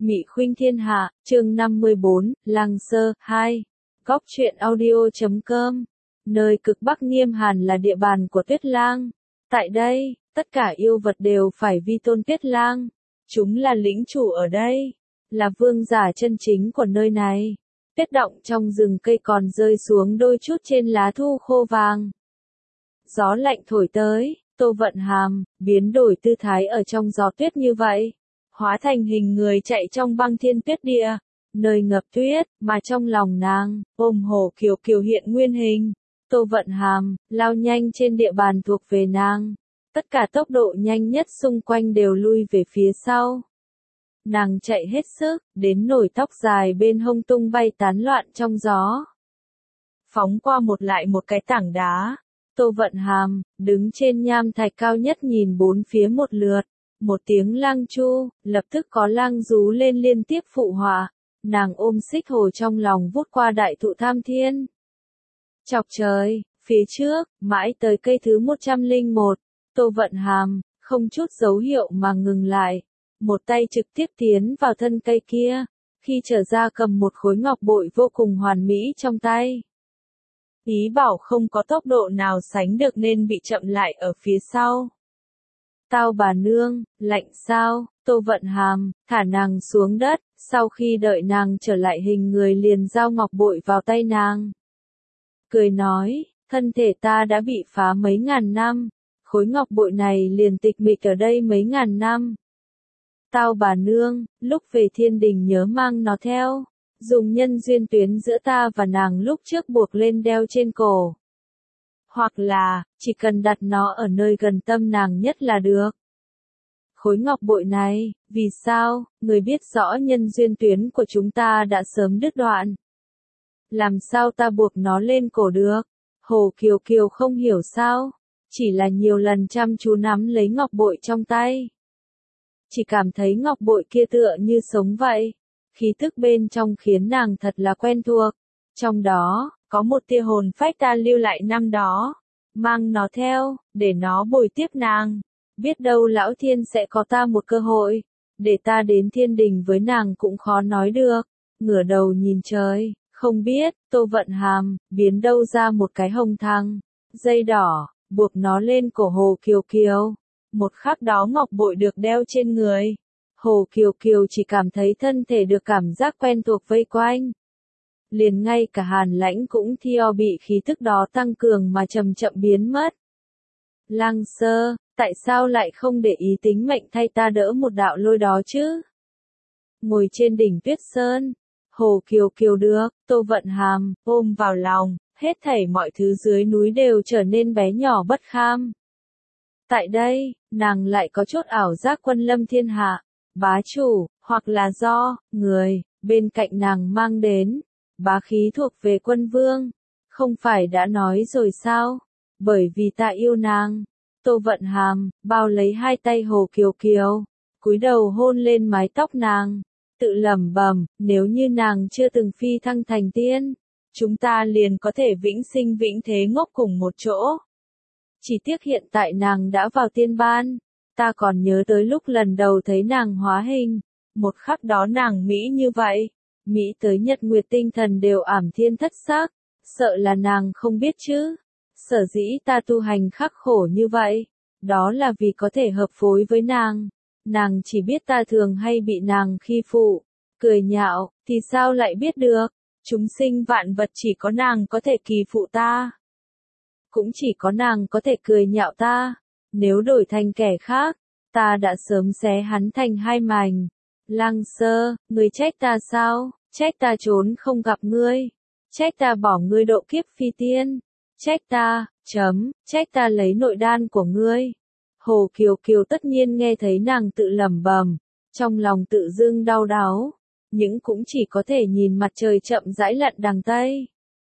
Mị Khuynh Thiên Hạ, chương 54, Lăng Sơ, 2. Góc truyện audio.com. Nơi cực Bắc nghiêm hàn là địa bàn của Tuyết Lang. Tại đây, tất cả yêu vật đều phải vi tôn Tuyết Lang. Chúng là lĩnh chủ ở đây, là vương giả chân chính của nơi này. Tuyết động trong rừng cây còn rơi xuống đôi chút trên lá thu khô vàng. Gió lạnh thổi tới, Tô Vận Hàm biến đổi tư thái ở trong gió tuyết như vậy, hóa thành hình người chạy trong băng thiên tuyết địa, nơi ngập tuyết, mà trong lòng nàng, ôm Hồ Kiều Kiều hiện nguyên hình. Tô Vận Hàm lao nhanh trên địa bàn thuộc về nàng, tất cả tốc độ nhanh nhất xung quanh đều lui về phía sau. Nàng chạy hết sức, đến nổi tóc dài bên hông tung bay tán loạn trong gió. Phóng qua một lại một cái tảng đá, Tô Vận Hàm đứng trên nham thạch cao nhất nhìn bốn phía một lượt. Một tiếng lang chu, lập tức có lang rú lên liên tiếp phụ họa. Nàng ôm xích hồ trong lòng vút qua đại thụ Tham Thiên. Chọc trời, phía trước, mãi tới cây thứ 101, Tô Vận Hàm không chút dấu hiệu mà ngừng lại. Một tay trực tiếp tiến vào thân cây kia, khi trở ra cầm một khối ngọc bội vô cùng hoàn mỹ trong tay. Ý bảo không có tốc độ nào sánh được nên bị chậm lại ở phía sau. Tao bà nương, lạnh sao? Tô Vận Hàm thả nàng xuống đất, sau khi đợi nàng trở lại hình người liền giao ngọc bội vào tay nàng. Cười nói, thân thể ta đã bị phá mấy ngàn năm, khối ngọc bội này liền tịch mịch ở đây mấy ngàn năm. Tao bà nương, lúc về thiên đình nhớ mang nó theo, dùng nhân duyên tuyến giữa ta và nàng lúc trước buộc lên đeo trên cổ. Hoặc là, chỉ cần đặt nó ở nơi gần tâm nàng nhất là được. Khối ngọc bội này, vì sao, người biết rõ nhân duyên tuyến của chúng ta đã sớm đứt đoạn. Làm sao ta buộc nó lên cổ được? Hồ Kiều Kiều không hiểu sao, chỉ là nhiều lần chăm chú nắm lấy ngọc bội trong tay. Chỉ cảm thấy ngọc bội kia tựa như sống vậy. Khí tức bên trong khiến nàng thật là quen thuộc. Trong đó, có một tia hồn phách ta lưu lại năm đó. Mang nó theo, để nó bồi tiếp nàng. Biết đâu lão thiên sẽ có ta một cơ hội. Để ta đến thiên đình với nàng cũng khó nói được. Ngửa đầu nhìn trời, không biết, Tô Vận Hàm biến đâu ra một cái hồng thăng, dây đỏ, buộc nó lên cổ Hồ Kiều Kiều. Một khắc đó ngọc bội được đeo trên người. Hồ Kiều Kiều chỉ cảm thấy thân thể được cảm giác quen thuộc vây quanh. Liền ngay cả Hàn Lãnh cũng theo bị khí tức đó tăng cường mà chậm chậm biến mất. Lăng Sơ, tại sao lại không để ý tính mệnh thay ta đỡ một đạo lôi đó chứ? Ngồi trên đỉnh Tuyết Sơn, Hồ Kiều Kiều được, Tô Vận Hàm ôm vào lòng, hết thảy mọi thứ dưới núi đều trở nên bé nhỏ bất kham. Tại đây, nàng lại có chút ảo giác quân lâm thiên hạ, bá chủ, hoặc là do người bên cạnh nàng mang đến. Bá khí thuộc về quân vương, không phải đã nói rồi sao? Bởi vì ta yêu nàng. Tô Vận Hàm bao lấy hai tay Hồ Kiều Kiều, cúi đầu hôn lên mái tóc nàng, tự lẩm bẩm, nếu như nàng chưa từng phi thăng thành tiên, chúng ta liền có thể vĩnh sinh vĩnh thế ngốc cùng một chỗ. Chỉ tiếc hiện tại nàng đã vào tiên ban, ta còn nhớ tới lúc lần đầu thấy nàng hóa hình, một khắc đó nàng mỹ như vậy. Mỹ tới nhật nguyệt tinh thần đều ảm thiên thất sắc, sợ là nàng không biết chứ. Sở dĩ ta tu hành khắc khổ như vậy, đó là vì có thể hợp phối với nàng. Nàng chỉ biết ta thường hay bị nàng khi phụ, cười nhạo, thì sao lại biết được. Chúng sinh vạn vật chỉ có nàng có thể kỳ phụ ta. Cũng chỉ có nàng có thể cười nhạo ta. Nếu đổi thành kẻ khác, ta đã sớm xé hắn thành hai mảnh. Lăng Sơ, ngươi trách ta sao? Trách ta trốn không gặp ngươi. Trách ta bỏ ngươi độ kiếp phi tiên. Trách ta, trách ta lấy nội đan của ngươi. Hồ Kiều Kiều tất nhiên nghe thấy nàng tự lẩm bẩm, trong lòng tự dưng đau đáu, nhưng cũng chỉ có thể nhìn mặt trời chậm rãi lặn đằng Tây.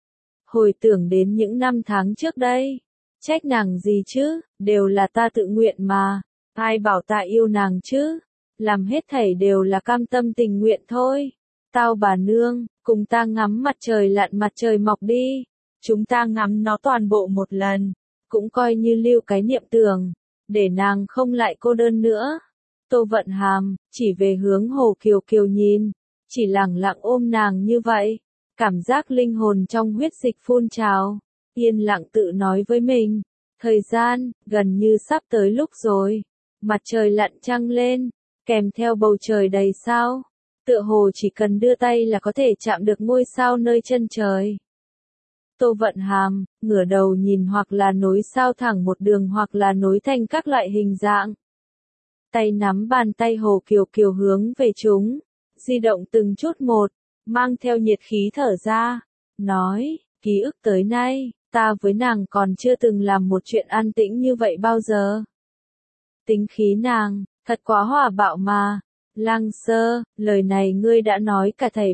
Hồi tưởng đến những năm tháng trước đây, trách nàng gì chứ, đều là ta tự nguyện mà, ai bảo ta yêu nàng chứ, làm hết thảy đều là cam tâm tình nguyện thôi. Tao bà nương, cùng ta ngắm mặt trời lặn mặt trời mọc đi, chúng ta ngắm nó toàn bộ một lần, cũng coi như lưu cái niệm tưởng, để nàng không lại cô đơn nữa. Tô Vận Hàm, chỉ về hướng Hồ Kiều Kiều nhìn, chỉ lẳng lặng ôm nàng như vậy, cảm giác linh hồn trong huyết dịch phun trào, yên lặng tự nói với mình, thời gian, gần như sắp tới lúc rồi, mặt trời lặn trăng lên, kèm theo bầu trời đầy sao, tựa hồ chỉ cần đưa tay là có thể chạm được ngôi sao nơi chân trời. Tô Vận Hàm, ngửa đầu nhìn hoặc là nối sao thẳng một đường hoặc là nối thành các loại hình dạng. Tay nắm bàn tay Hồ Kiều Kiều hướng về chúng, di động từng chút một, mang theo nhiệt khí thở ra, nói, ký ức tới nay, ta với nàng còn chưa từng làm một chuyện an tĩnh như vậy bao giờ. Tính khí nàng, thật quá hòa bạo mà. Lăng Sơ, lời này ngươi đã nói cả thầy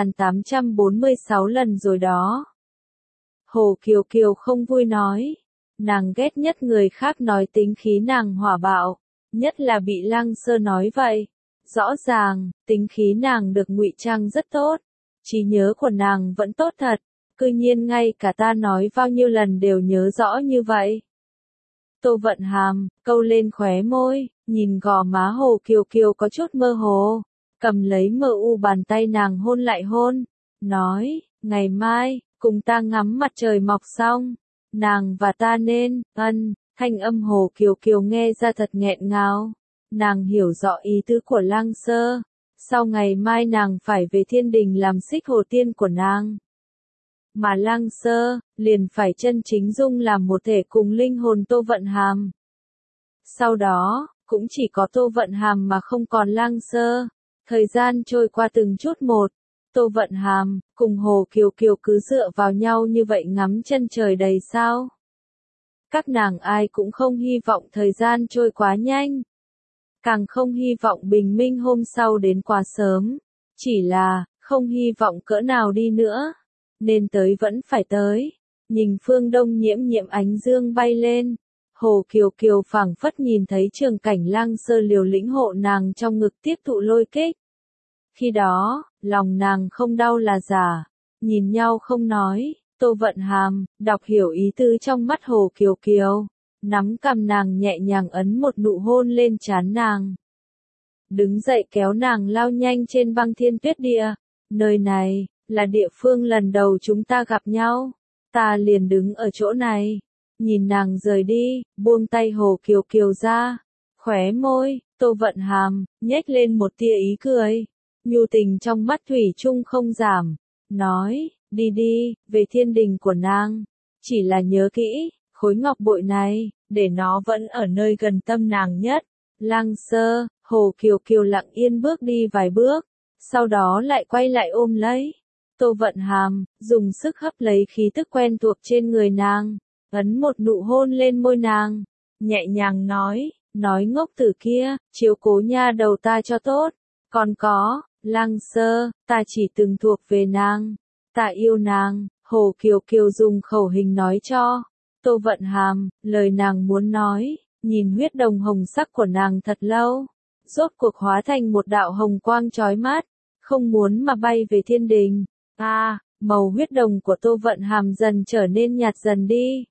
3846 lần rồi đó. Hồ Kiều Kiều không vui nói, nàng ghét nhất người khác nói tính khí nàng hỏa bạo, nhất là bị Lăng Sơ nói vậy. Rõ ràng, tính khí nàng được ngụy trang rất tốt, trí nhớ của nàng vẫn tốt thật, cư nhiên ngay cả ta nói bao nhiêu lần đều nhớ rõ như vậy. Tô Vận Hàm, câu lên khóe môi, nhìn gò má Hồ Kiều Kiều có chút mơ hồ, cầm lấy mờ u bàn tay nàng hôn lại hôn, nói, ngày mai, cùng ta ngắm mặt trời mọc xong, nàng và ta nên, thanh âm Hồ Kiều Kiều nghe ra thật nghẹn ngào, nàng hiểu rõ ý tứ của Lăng Sơ, sau ngày mai nàng phải về thiên đình làm xích hồ tiên của nàng. Mà Lăng Sơ, liền phải chân chính dung làm một thể cùng linh hồn Tô Vận Hàm. Sau đó, cũng chỉ có Tô Vận Hàm mà không còn Lăng Sơ. Thời gian trôi qua từng chút một, Tô Vận Hàm, cùng Hồ Kiều Kiều cứ dựa vào nhau như vậy ngắm chân trời đầy sao. Các nàng ai cũng không hy vọng thời gian trôi quá nhanh. Càng không hy vọng bình minh hôm sau đến quá sớm. Chỉ là, không hy vọng cỡ nào đi nữa. Nên tới vẫn phải tới. Nhìn phương đông nhiễm nhiễm ánh dương bay lên. Hồ Kiều Kiều phảng phất nhìn thấy trường cảnh Lăng Sơ liều lĩnh hộ nàng trong ngực tiếp thụ lôi kích. Khi đó, lòng nàng không đau là giả. Nhìn nhau không nói, Tô Vận Hàm, đọc hiểu ý tứ trong mắt Hồ Kiều Kiều. Nắm cầm nàng nhẹ nhàng ấn một nụ hôn lên trán nàng. Đứng dậy kéo nàng lao nhanh trên băng thiên tuyết địa. Nơi này, là địa phương lần đầu chúng ta gặp nhau. Ta liền đứng ở chỗ này. Nhìn nàng rời đi, buông tay Hồ Kiều Kiều ra. Khóe môi, Tô Vận Hàm, nhếch lên một tia ý cười. Nhu tình trong mắt thủy chung không giảm. Nói, đi đi, về thiên đình của nàng. Chỉ là nhớ kỹ, khối ngọc bội này, để nó vẫn ở nơi gần tâm nàng nhất. Lăng Sơ, Hồ Kiều Kiều lặng yên bước đi vài bước. Sau đó lại quay lại ôm lấy. Tô Vận Hàm, dùng sức hấp lấy khí tức quen thuộc trên người nàng. Ấn một nụ hôn lên môi nàng. Nhẹ nhàng nói ngốc tử kia, chiếu cố nha đầu ta cho tốt. Còn có, Lăng Sơ, ta chỉ từng thuộc về nàng. Ta yêu nàng, Hồ Kiều Kiều dùng khẩu hình nói cho. Tô Vận Hàm, lời nàng muốn nói, nhìn huyết đồng hồng sắc của nàng thật lâu. Rốt cuộc hóa thành một đạo hồng quang chói mắt, không muốn mà bay về thiên đình. Màu huyết đồng của Tô Vận Hàm dần trở nên nhạt dần đi.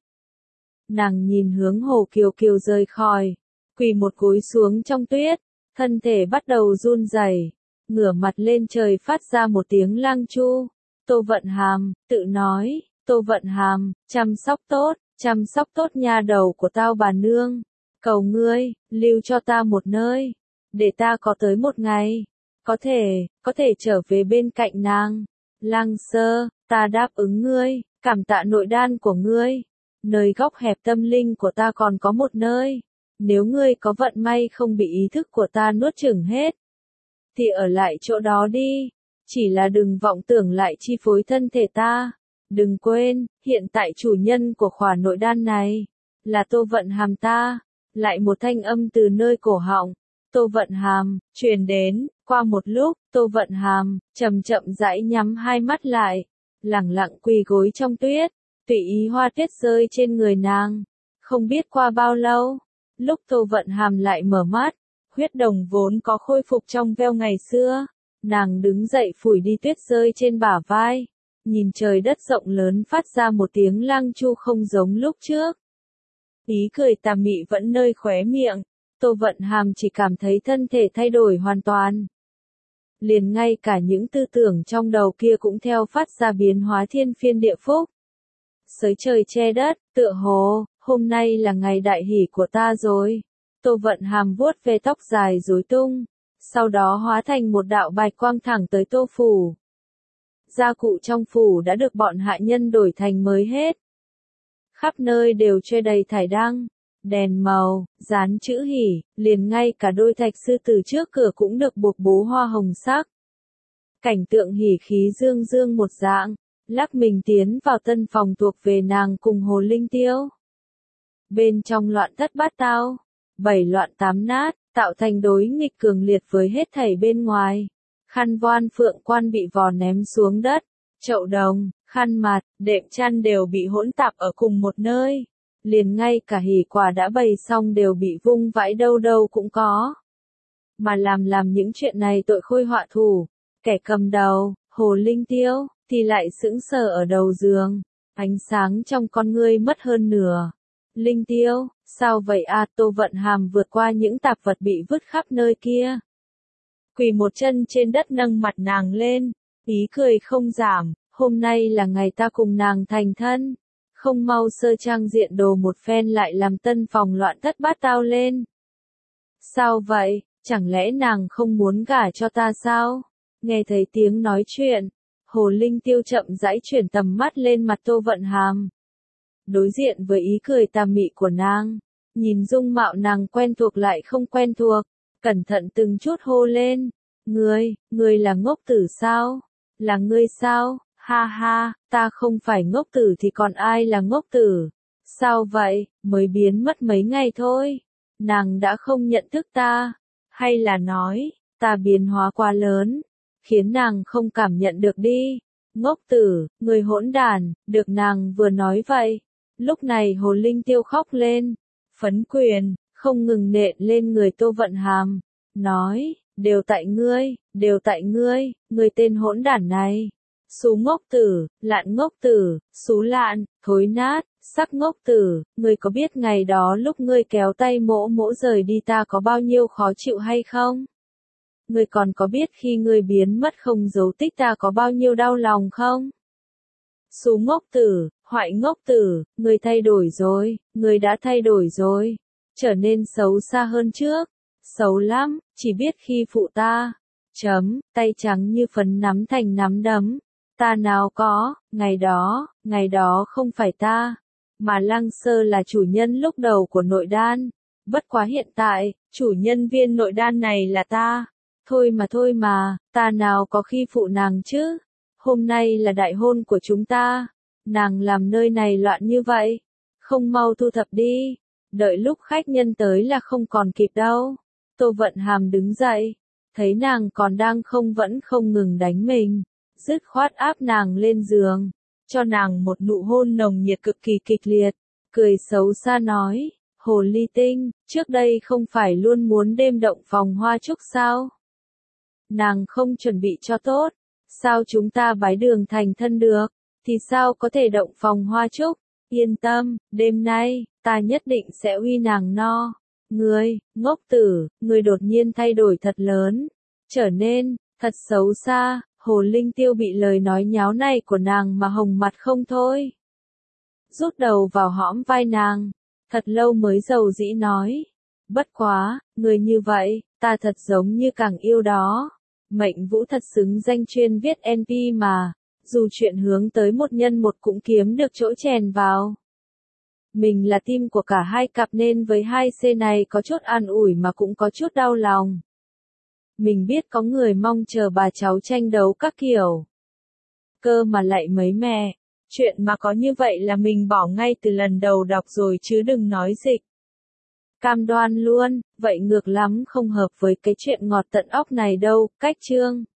Nàng nhìn hướng Hồ Kiều Kiều rời khỏi, quỳ một gối xuống trong tuyết, thân thể bắt đầu run rẩy, ngửa mặt lên trời phát ra một tiếng lang chu. Tô Vận Hàm, tự nói, Tô Vận Hàm, chăm sóc tốt nha đầu của tao bà nương. Cầu ngươi, lưu cho ta một nơi, để ta có tới một ngày, có thể trở về bên cạnh nàng. Lăng Sơ, ta đáp ứng ngươi, cảm tạ nội đan của ngươi. Nơi góc hẹp tâm linh của ta còn có một nơi. Nếu ngươi có vận may không bị ý thức của ta nuốt chửng hết, thì ở lại chỗ đó đi. Chỉ là đừng vọng tưởng lại chi phối thân thể ta. Đừng quên, hiện tại chủ nhân của khỏa nội đan này, là Tô Vận Hàm ta. Lại một thanh âm từ nơi cổ họng. Tô Vận Hàm, truyền đến. Qua một lúc, Tô Vận Hàm, chậm chậm rãi nhắm hai mắt lại. Lẳng lặng quỳ gối trong tuyết. Tùy ý hoa tuyết rơi trên người nàng. Không biết qua bao lâu, lúc Tô Vận Hàm lại mở mắt, huyết đồng vốn có khôi phục trong veo ngày xưa. Nàng đứng dậy phủi đi tuyết rơi trên bả vai. Nhìn trời đất rộng lớn phát ra một tiếng lang chu không giống lúc trước. Ý cười tà mị vẫn nơi khóe miệng. Tô Vận Hàm chỉ cảm thấy thân thể thay đổi hoàn toàn. Liền ngay cả những tư tưởng trong đầu kia cũng theo phát ra biến hóa thiên phiên địa phúc. Sới trời che đất, tựa hồ, hôm nay là ngày đại hỷ của ta rồi. Tô Vận Hàm vuốt về tóc dài rối tung, sau đó hóa thành một đạo bạch quang thẳng tới Tô phủ. Gia cụ trong phủ đã được bọn hạ nhân đổi thành mới hết. Khắp nơi đều treo đầy thải đăng, đèn màu, dán chữ hỷ, liền ngay cả đôi thạch sư từ trước cửa cũng được buộc bố hoa hồng sắc. Cảnh tượng hỉ khí dương dương một dạng, lắc mình tiến vào tân phòng thuộc về nàng cùng Hồ Linh Tiêu. Bên trong loạn thất bát tao, bảy loạn tám nát, tạo thành đối nghịch cường liệt với hết thảy bên ngoài. Khăn voan phượng quan bị vò ném xuống đất, chậu đồng, khăn mặt, đệm chăn đều bị hỗn tạp ở cùng một nơi. Liền ngay cả hỉ quả đã bày xong đều bị vung vãi đâu đâu cũng có. Mà làm những chuyện này tội khôi họa thủ, kẻ cầm đầu, Hồ Linh Tiêu, thì lại sững sờ ở đầu giường, ánh sáng trong con ngươi mất hơn nửa. Linh Tiêu, sao vậy à? Tô Vận Hàm vượt qua những tạp vật bị vứt khắp nơi kia. Quỳ một chân trên đất nâng mặt nàng lên, ý cười không giảm, hôm nay là ngày ta cùng nàng thành thân. Không mau sơ trang diện đồ một phen lại làm tân phòng loạn thất bát tao lên. Sao vậy, chẳng lẽ nàng không muốn gả cho ta sao? Nghe thấy tiếng nói chuyện, Hồ Linh Tiêu chậm rãi chuyển tầm mắt lên mặt Tô Vận Hàm. Đối diện với ý cười tà mị của nàng, nhìn dung mạo nàng quen thuộc lại không quen thuộc, cẩn thận từng chút hô lên. Ngươi là ngốc tử sao? Là ngươi sao? Ha ha, ta không phải ngốc tử thì còn ai là ngốc tử? Sao vậy, mới biến mất mấy ngày thôi. Nàng đã không nhận thức ta, hay là nói, ta biến hóa quá lớn, khiến nàng không cảm nhận được đi. Ngốc tử, người hỗn đản, được nàng vừa nói vậy. Lúc này Hồ Linh Tiêu khóc lên, phấn quyền, không ngừng nện lên người Tô Vận Hàm, nói, đều tại ngươi, người tên hỗn đản này. Xú ngốc tử, lạn ngốc tử, xú lạn, thối nát, sắc ngốc tử, ngươi có biết ngày đó lúc ngươi kéo tay mỗ mỗ rời đi ta có bao nhiêu khó chịu hay không? Ngươi còn có biết khi ngươi biến mất không dấu tích ta có bao nhiêu đau lòng không? Xú ngốc tử, hoại ngốc tử, ngươi thay đổi rồi, ngươi đã thay đổi rồi, trở nên xấu xa hơn trước, xấu lắm, chỉ biết khi phụ ta. Tay trắng như phấn nắm thành nắm đấm. Ta nào có, ngày đó không phải ta, mà Lăng Sơ là chủ nhân lúc đầu của nội đan. Bất quá hiện tại, chủ nhân viên nội đan này là ta. Thôi mà, ta nào có khi phụ nàng chứ. Hôm nay là đại hôn của chúng ta. Nàng làm nơi này loạn như vậy. Không mau thu thập đi. Đợi lúc khách nhân tới là không còn kịp đâu. Tô Vận Hàm đứng dậy. Thấy nàng còn đang vẫn không ngừng đánh mình. Dứt khoát áp nàng lên giường. Cho nàng một nụ hôn nồng nhiệt cực kỳ kịch liệt. Cười xấu xa nói. Hồ ly tinh, trước đây không phải luôn muốn đêm động phòng hoa trúc sao? Nàng không chuẩn bị cho tốt. Sao chúng ta bái đường thành thân được? Thì sao có thể động phòng hoa trúc? Yên tâm, đêm nay, ta nhất định sẽ uy nàng no. Ngươi, ngốc tử, ngươi đột nhiên thay đổi thật lớn. Trở nên, thật xấu xa. Hồ Linh Tiêu bị lời nói nháo này của nàng mà hồng mặt không thôi. Rút đầu vào hõm vai nàng. Thật lâu mới dầu dĩ nói. Bất quá, người như vậy, ta thật giống như càng yêu đó. Mệnh Vũ thật xứng danh chuyên viết NP mà. Dù chuyện hướng tới một nhân một cũng kiếm được chỗ chèn vào. Mình là team của cả hai cặp nên với hai C này có chút an ủi mà cũng có chút đau lòng. Mình biết có người mong chờ bà cháu tranh đấu các kiểu. Cơ mà lại mấy mẹ. Chuyện mà có như vậy là mình bỏ ngay từ lần đầu đọc rồi chứ đừng nói dịch. Cam đoan luôn, vậy ngược lắm không hợp với cái chuyện ngọt tận óc này đâu, cách chương.